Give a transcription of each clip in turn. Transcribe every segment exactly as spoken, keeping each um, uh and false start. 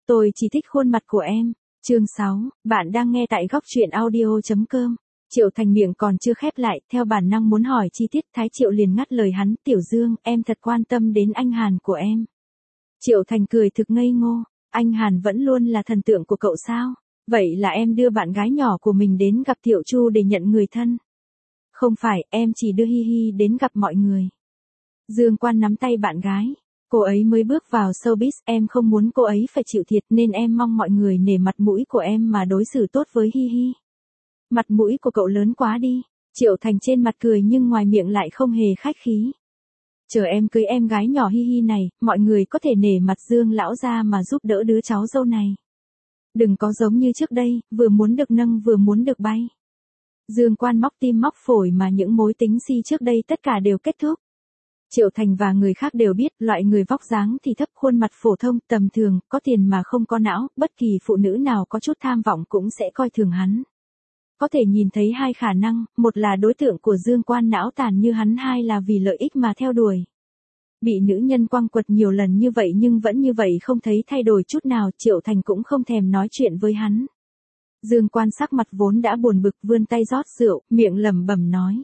Tôi chỉ thích khuôn mặt của em. Chương sáu, bạn đang nghe tại góc truyện audio.com. Triệu Thành miệng còn chưa khép lại, theo bản năng muốn hỏi chi tiết, Thái Triệu liền ngắt lời hắn, Tiểu Dương, em thật quan tâm đến anh Hàn của em. Triệu Thành cười thực ngây ngô, anh Hàn vẫn luôn là thần tượng của cậu sao? Vậy là em đưa bạn gái nhỏ của mình đến gặp Tiểu Chu để nhận người thân. Không phải, em chỉ đưa Hi Hi đến gặp mọi người. Dương Quan nắm tay bạn gái. Cô ấy mới bước vào showbiz, em không muốn cô ấy phải chịu thiệt nên em mong mọi người nể mặt mũi của em mà đối xử tốt với Hi Hi. Mặt mũi của cậu lớn quá đi. Triệu Thành trên mặt cười nhưng ngoài miệng lại không hề khách khí. Chờ em cưới em gái nhỏ Hi Hi này, mọi người có thể nể mặt Dương lão ra mà giúp đỡ đứa cháu dâu này. Đừng có giống như trước đây, vừa muốn được nâng vừa muốn được bay. Dương Quan móc tim móc phổi mà những mối tính si trước đây tất cả đều kết thúc. Triệu Thành và người khác đều biết, loại người vóc dáng thì thấp, khuôn mặt phổ thông, tầm thường, có tiền mà không có não, bất kỳ phụ nữ nào có chút tham vọng cũng sẽ coi thường hắn. Có thể nhìn thấy hai khả năng, một là đối tượng của Dương Quan não tàn như hắn, hai là vì lợi ích mà theo đuổi. Bị nữ nhân quăng quật nhiều lần như vậy nhưng vẫn như vậy không thấy thay đổi chút nào, Triệu Thành cũng không thèm nói chuyện với hắn. Dương Quan sắc mặt vốn đã buồn bực, vươn tay rót rượu, miệng lẩm bẩm nói.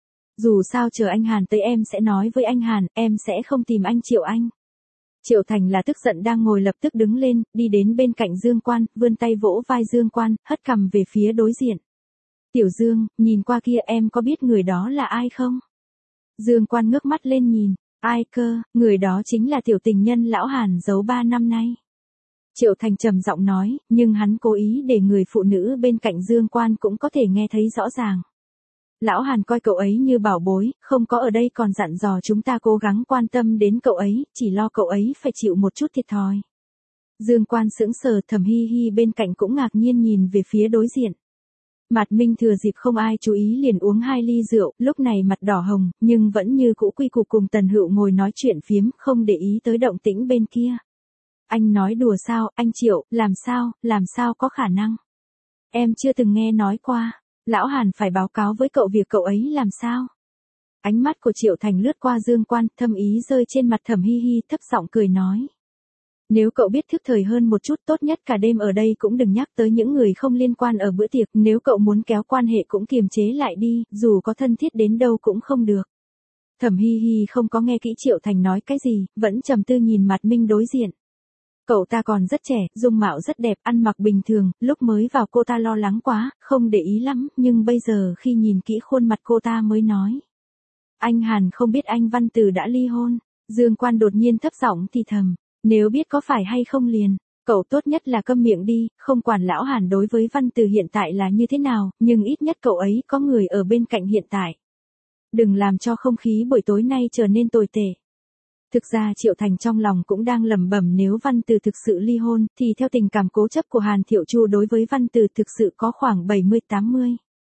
Dù sao chờ anh Hàn tới em sẽ nói với anh Hàn, em sẽ không tìm anh Triệu anh. Triệu Thành là tức giận đang ngồi lập tức đứng lên, đi đến bên cạnh Dương Quan, vươn tay vỗ vai Dương Quan, hất cằm về phía đối diện. Tiểu Dương, nhìn qua kia, em có biết người đó là ai không? Dương Quan ngước mắt lên nhìn, ai cơ, người đó chính là tiểu tình nhân lão Hàn giấu ba năm nay. Triệu Thành trầm giọng nói, nhưng hắn cố ý để người phụ nữ bên cạnh Dương Quan cũng có thể nghe thấy rõ ràng. Lão Hàn coi cậu ấy như bảo bối, không có ở đây còn dặn dò chúng ta cố gắng quan tâm đến cậu ấy, chỉ lo cậu ấy phải chịu một chút thiệt thòi. Dương Quan sững sờ, Thẩm Hi Hi bên cạnh cũng ngạc nhiên nhìn về phía đối diện. Mạt Minh thừa dịp không ai chú ý liền uống hai ly rượu, lúc này mặt đỏ hồng, nhưng vẫn như cũ quy củ cùng Tần Hựu ngồi nói chuyện phiếm, không để ý tới động tĩnh bên kia. Anh nói đùa sao, anh Triệu, làm sao, làm sao có khả năng. Em chưa từng nghe nói qua. Lão Hàn phải báo cáo với cậu việc cậu ấy làm sao? Ánh mắt của Triệu Thành lướt qua Dương Quan, thâm ý rơi trên mặt Thẩm Hi Hi, thấp giọng cười nói. Nếu cậu biết thức thời hơn một chút, tốt nhất cả đêm ở đây cũng đừng nhắc tới những người không liên quan ở bữa tiệc, nếu cậu muốn kéo quan hệ cũng kiềm chế lại đi, dù có thân thiết đến đâu cũng không được. Thẩm Hi Hi không có nghe kỹ Triệu Thành nói cái gì, vẫn trầm tư nhìn Mạt Minh đối diện. Cậu ta còn rất trẻ, dung mạo rất đẹp, ăn mặc bình thường, lúc mới vào cô ta lo lắng quá, không để ý lắm, nhưng bây giờ khi nhìn kỹ khuôn mặt cô ta mới nói. Anh Hàn không biết anh Văn Từ đã ly hôn. Dương Quan đột nhiên thấp giọng thì thầm, nếu biết có phải hay không liền, cậu tốt nhất là câm miệng đi, không quản lão Hàn đối với Văn Từ hiện tại là như thế nào, nhưng ít nhất cậu ấy có người ở bên cạnh hiện tại. Đừng làm cho không khí buổi tối nay trở nên tồi tệ. Thực ra Triệu Thành trong lòng cũng đang lẩm bẩm, nếu Văn Từ thực sự ly hôn, thì theo tình cảm cố chấp của Hàn Thiệu Chu đối với Văn Từ thực sự có khoảng bảy mươi tám mươi.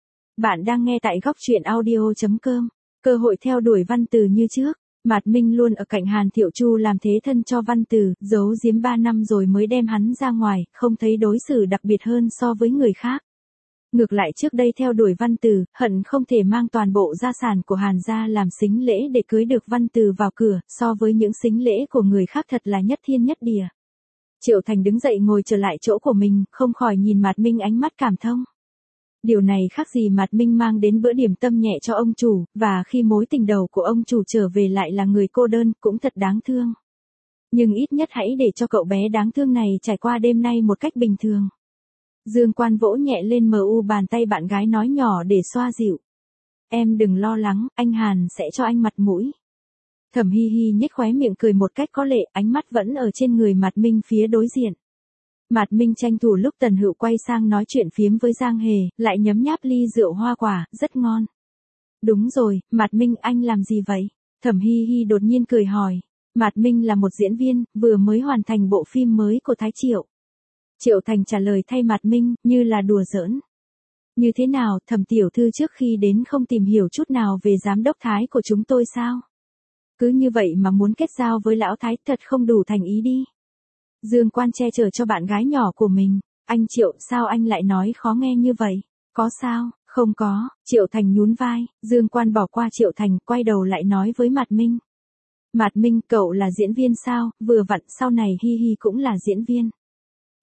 Bạn đang nghe tại góc truyện audio.com, cơ hội theo đuổi Văn Từ như trước. Mạt Minh luôn ở cạnh Hàn Thiệu Chu làm thế thân cho Văn Từ, giấu giếm ba năm rồi mới đem hắn ra ngoài, không thấy đối xử đặc biệt hơn so với người khác. Ngược lại trước đây theo đuổi Văn Từ, hận không thể mang toàn bộ gia sản của Hàn gia làm sính lễ để cưới được Văn Từ vào cửa, so với những sính lễ của người khác thật là nhất thiên nhất địa. Triệu Thành đứng dậy ngồi trở lại chỗ của mình, không khỏi nhìn Mạt Minh ánh mắt cảm thông. Điều này khác gì Mạt Minh mang đến bữa điểm tâm nhẹ cho ông chủ, và khi mối tình đầu của ông chủ trở về lại là người cô đơn, cũng thật đáng thương. Nhưng ít nhất hãy để cho cậu bé đáng thương này trải qua đêm nay một cách bình thường. Dương Quan vỗ nhẹ lên mờ u bàn tay bạn gái nói nhỏ để xoa dịu. Em đừng lo lắng, anh Hàn sẽ cho anh mặt mũi. Thẩm Hi Hi nhếch khóe miệng cười một cách có lệ, ánh mắt vẫn ở trên người Mạt Minh phía đối diện. Mạt Minh tranh thủ lúc Tần Hựu quay sang nói chuyện phiếm với Giang Hề, lại nhấm nháp ly rượu hoa quả, rất ngon. Đúng rồi, Mạt Minh anh làm gì vậy? Thẩm Hi Hi đột nhiên cười hỏi. Mạt Minh là một diễn viên, vừa mới hoàn thành bộ phim mới của Thái Triệu. Triệu Thành trả lời thay Mạt Minh, như là đùa giỡn. Như thế nào, Thẩm tiểu thư trước khi đến không tìm hiểu chút nào về giám đốc Thái của chúng tôi sao? Cứ như vậy mà muốn kết giao với lão Thái, thật không đủ thành ý đi. Dương Quan che chở cho bạn gái nhỏ của mình. Anh Triệu, sao anh lại nói khó nghe như vậy? Có sao? Không có. Triệu Thành nhún vai. Dương Quan bỏ qua Triệu Thành, quay đầu lại nói với Mạt Minh. Mạt Minh, cậu là diễn viên sao? Vừa vặn sau này Hi Hi cũng là diễn viên.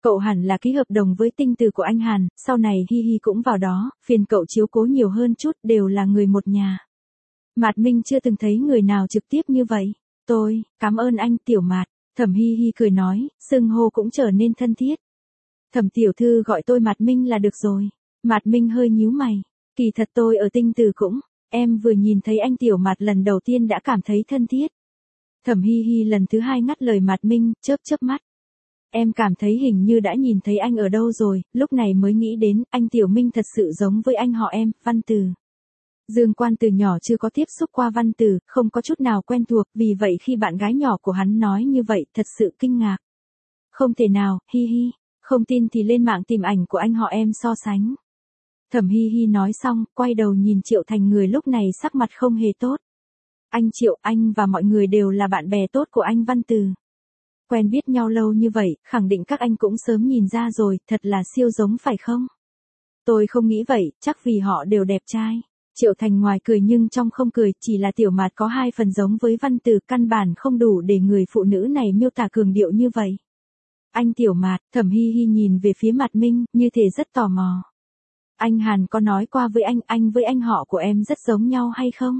Cậu hẳn là ký hợp đồng với tinh từ của anh Hàn, sau này Hi Hi cũng vào đó, phiền cậu chiếu cố nhiều hơn chút, đều là người một nhà. Mạt Minh chưa từng thấy người nào trực tiếp như vậy. Tôi, cảm ơn anh Tiểu Mạt. Thẩm Hi Hi cười nói, xưng hô cũng trở nên thân thiết. Thẩm tiểu thư gọi tôi Mạt Minh là được rồi. Mạt Minh hơi nhíu mày. Kỳ thật tôi ở tinh từ cũng, em vừa nhìn thấy anh Tiểu Mạt lần đầu tiên đã cảm thấy thân thiết. Thẩm Hi Hi lần thứ hai ngắt lời Mạt Minh, chớp chớp mắt. Em cảm thấy hình như đã nhìn thấy anh ở đâu rồi, lúc này mới nghĩ đến, anh Tiểu Minh thật sự giống với anh họ em, Văn Từ. Dương Quan từ nhỏ chưa có tiếp xúc qua Văn Từ, không có chút nào quen thuộc, vì vậy khi bạn gái nhỏ của hắn nói như vậy, thật sự kinh ngạc. Không thể nào, Hi Hi, không tin thì lên mạng tìm ảnh của anh họ em so sánh. Thẩm Hi Hi nói xong, quay đầu nhìn Triệu Thành, người lúc này sắc mặt không hề tốt. Anh Triệu, anh và mọi người đều là bạn bè tốt của anh Văn Từ. Quen biết nhau lâu như vậy, khẳng định các anh cũng sớm nhìn ra rồi, thật là siêu giống phải không? Tôi không nghĩ vậy, chắc vì họ đều đẹp trai. Triệu Thành ngoài cười nhưng trong không cười, chỉ là Tiểu Mạt có hai phần giống với Văn Từ, căn bản không đủ để người phụ nữ này miêu tả cường điệu như vậy. Anh Tiểu Mạt, Thẩm Hi Hi nhìn về phía Mạt Minh, như thể rất tò mò. Anh Hàn có nói qua với anh, anh với anh họ của em rất giống nhau hay không?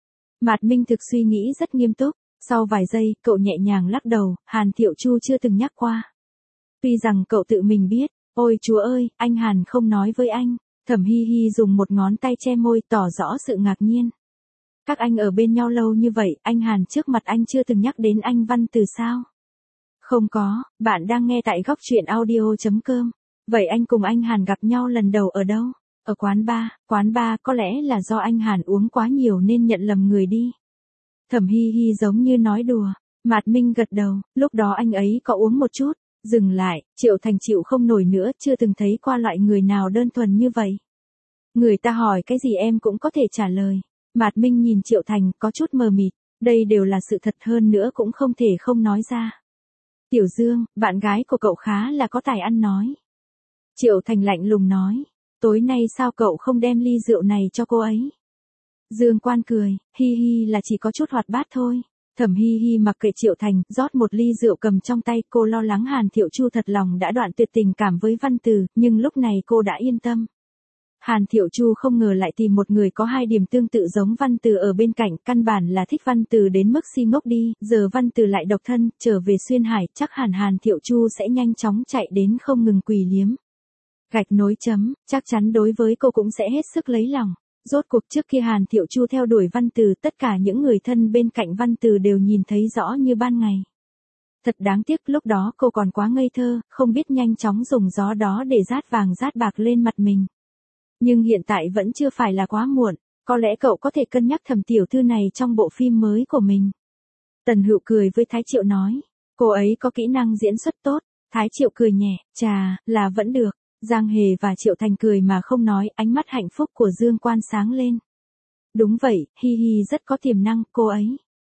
Mạt Minh thực suy nghĩ rất nghiêm túc, sau vài giây, cậu nhẹ nhàng lắc đầu, Hàn Thiệu Chu chưa từng nhắc qua. Tuy rằng cậu tự mình biết, ôi chúa ơi, anh Hàn không nói với anh. Thẩm Hi Hi dùng một ngón tay che môi, tỏ rõ sự ngạc nhiên. Các anh ở bên nhau lâu như vậy, anh Hàn trước mặt anh chưa từng nhắc đến anh Văn Từ sao? Không có, bạn đang nghe tại góc truyện audio chấm com. Vậy anh cùng anh Hàn gặp nhau lần đầu ở đâu? Ở quán bar, quán bar có lẽ là do anh Hàn uống quá nhiều nên nhận lầm người đi. Thẩm Hi Hi giống như nói đùa. Mạt Minh gật đầu, lúc đó anh ấy có uống một chút. Dừng lại, Triệu Thành chịu không nổi nữa, chưa từng thấy qua loại người nào đơn thuần như vậy. Người ta hỏi cái gì em cũng có thể trả lời. Mạt Minh nhìn Triệu Thành có chút mờ mịt, đây đều là sự thật, hơn nữa cũng không thể không nói ra. Tiểu Dương, bạn gái của cậu khá là có tài ăn nói. Triệu Thành lạnh lùng nói, tối nay sao cậu không đem ly rượu này cho cô ấy? Dương Quan cười, Hi Hi là chỉ có chút hoạt bát thôi. Thẩm Hi Hi mặc kệ Triệu Thành, rót một ly rượu cầm trong tay, cô lo lắng Hàn Thiệu Chu thật lòng đã đoạn tuyệt tình cảm với Văn Từ, nhưng lúc này cô đã yên tâm. Hàn Thiệu Chu không ngờ lại tìm một người có hai điểm tương tự giống Văn Từ ở bên cạnh, căn bản là thích Văn Từ đến mức si ngốc đi, giờ Văn Từ lại độc thân, trở về Xuyên Hải, chắc hẳn Hàn Thiệu Chu sẽ nhanh chóng chạy đến không ngừng quỳ liếm. Gạch nối chấm, chắc chắn đối với cô cũng sẽ hết sức lấy lòng. Rốt cuộc trước khi Hàn Thiệu Chu theo đuổi Văn Từ, tất cả những người thân bên cạnh Văn Từ đều nhìn thấy rõ như ban ngày. Thật đáng tiếc lúc đó cô còn quá ngây thơ, không biết nhanh chóng dùng gió đó để rát vàng rát bạc lên mặt mình. Nhưng hiện tại vẫn chưa phải là quá muộn, có lẽ cậu có thể cân nhắc Thẩm tiểu thư này trong bộ phim mới của mình. Tần Hựu cười với Thái Triệu nói, cô ấy có kỹ năng diễn xuất tốt. Thái Triệu cười nhẹ, chà, là vẫn được. Giang Hề và Triệu Thành cười mà không nói, ánh mắt hạnh phúc của Dương Quan sáng lên. Đúng vậy, Hi Hi rất có tiềm năng, cô ấy.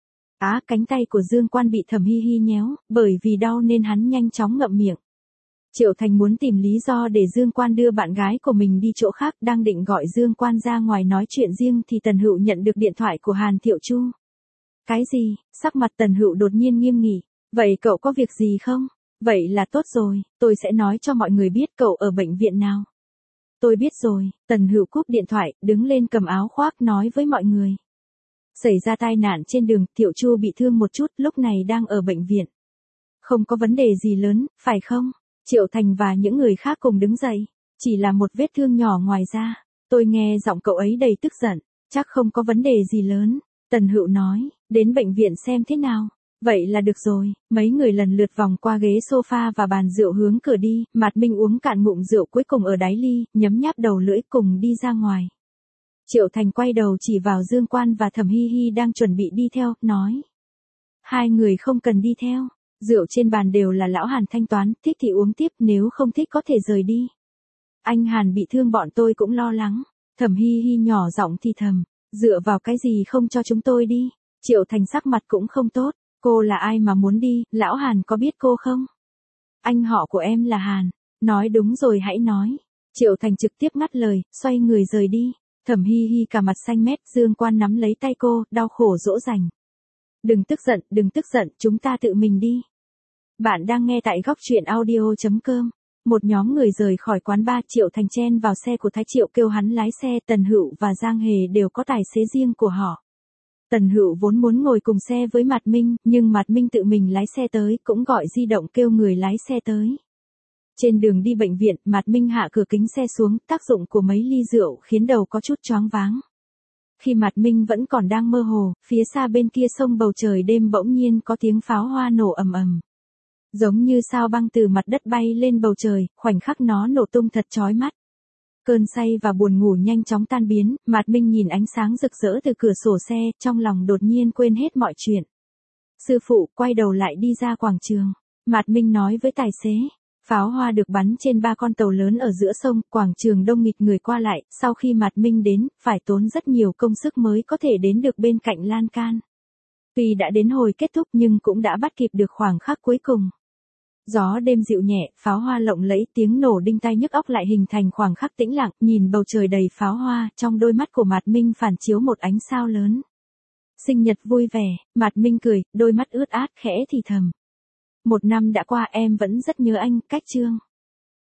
Á, cánh tay của Dương Quan bị Thẩm Hi Hi nhéo, bởi vì đau nên hắn nhanh chóng ngậm miệng. Triệu Thành muốn tìm lý do để Dương Quan đưa bạn gái của mình đi chỗ khác, đang định gọi Dương Quan ra ngoài nói chuyện riêng thì Tần Hựu nhận được điện thoại của Hàn Thiệu Chu. Cái gì? Sắc mặt Tần Hựu đột nhiên nghiêm nghị. Vậy cậu có việc gì không? Vậy là tốt rồi, tôi sẽ nói cho mọi người biết cậu ở bệnh viện nào. Tôi biết rồi, Tần Hựu cúp điện thoại, đứng lên cầm áo khoác nói với mọi người. Xảy ra tai nạn trên đường, Thiệu Chu bị thương một chút, lúc này đang ở bệnh viện. Không có vấn đề gì lớn, phải không? Triệu Thành và những người khác cùng đứng dậy. Chỉ là một vết thương nhỏ ngoài ra. Tôi nghe giọng cậu ấy đầy tức giận. Chắc không có vấn đề gì lớn. Tần Hựu nói, đến bệnh viện xem thế nào. Vậy là được rồi, mấy người lần lượt vòng qua ghế sofa và bàn rượu hướng cửa đi, Mạt Minh uống cạn ngụm rượu cuối cùng ở đáy ly, nhấm nháp đầu lưỡi cùng đi ra ngoài. Triệu Thành quay đầu chỉ vào Dương Quan và Thẩm Hi Hi đang chuẩn bị đi theo, nói. Hai người không cần đi theo, rượu trên bàn đều là lão Hàn thanh toán, thích thì uống tiếp, nếu không thích có thể rời đi. Anh Hàn bị thương bọn tôi cũng lo lắng, Thẩm Hi Hi nhỏ giọng thì thầm, dựa vào cái gì không cho chúng tôi đi. Triệu Thành sắc mặt cũng không tốt. Cô là ai mà muốn đi, lão Hàn có biết cô không? Anh họ của em là Hàn. Nói đúng rồi hãy nói. Triệu Thành trực tiếp ngắt lời, xoay người rời đi. Thẩm Hi Hi cả mặt xanh mét, Dương Quan nắm lấy tay cô, đau khổ dỗ dành. Đừng tức giận, đừng tức giận, chúng ta tự mình đi. Bạn đang nghe tại góc truyện audio chấm com. Một nhóm người rời khỏi quán bar, Triệu Thành chen vào xe của Thái Triệu kêu hắn lái xe. Tần Hựu và Giang Hề đều có tài xế riêng của họ. Tần Hựu vốn muốn ngồi cùng xe với Mạt Minh, nhưng Mạt Minh tự mình lái xe tới, cũng gọi di động kêu người lái xe tới. Trên đường đi bệnh viện, Mạt Minh hạ cửa kính xe xuống, tác dụng của mấy ly rượu khiến đầu có chút choáng váng. Khi Mạt Minh vẫn còn đang mơ hồ, phía xa bên kia sông bầu trời đêm bỗng nhiên có tiếng pháo hoa nổ ầm ầm. Giống như sao băng từ mặt đất bay lên bầu trời, khoảnh khắc nó nổ tung thật chói mắt. Cơn say và buồn ngủ nhanh chóng tan biến, Mạt Minh nhìn ánh sáng rực rỡ từ cửa sổ xe, trong lòng đột nhiên quên hết mọi chuyện. Sư phụ, quay đầu lại đi ra quảng trường. Mạt Minh nói với tài xế. Pháo hoa được bắn trên ba con tàu lớn ở giữa sông, quảng trường đông nghịt người qua lại, sau khi Mạt Minh đến, phải tốn rất nhiều công sức mới có thể đến được bên cạnh lan can. Tuy đã đến hồi kết thúc nhưng cũng đã bắt kịp được khoảng khắc cuối cùng. Gió đêm dịu nhẹ, pháo hoa lộng lẫy, tiếng nổ đinh tai nhức óc lại hình thành khoảng khắc tĩnh lặng, nhìn bầu trời đầy pháo hoa, trong đôi mắt của Mạt Minh phản chiếu một ánh sao lớn. Sinh nhật vui vẻ, Mạt Minh cười, đôi mắt ướt át khẽ thì thầm. Một năm đã qua, em vẫn rất nhớ anh. Cách chương.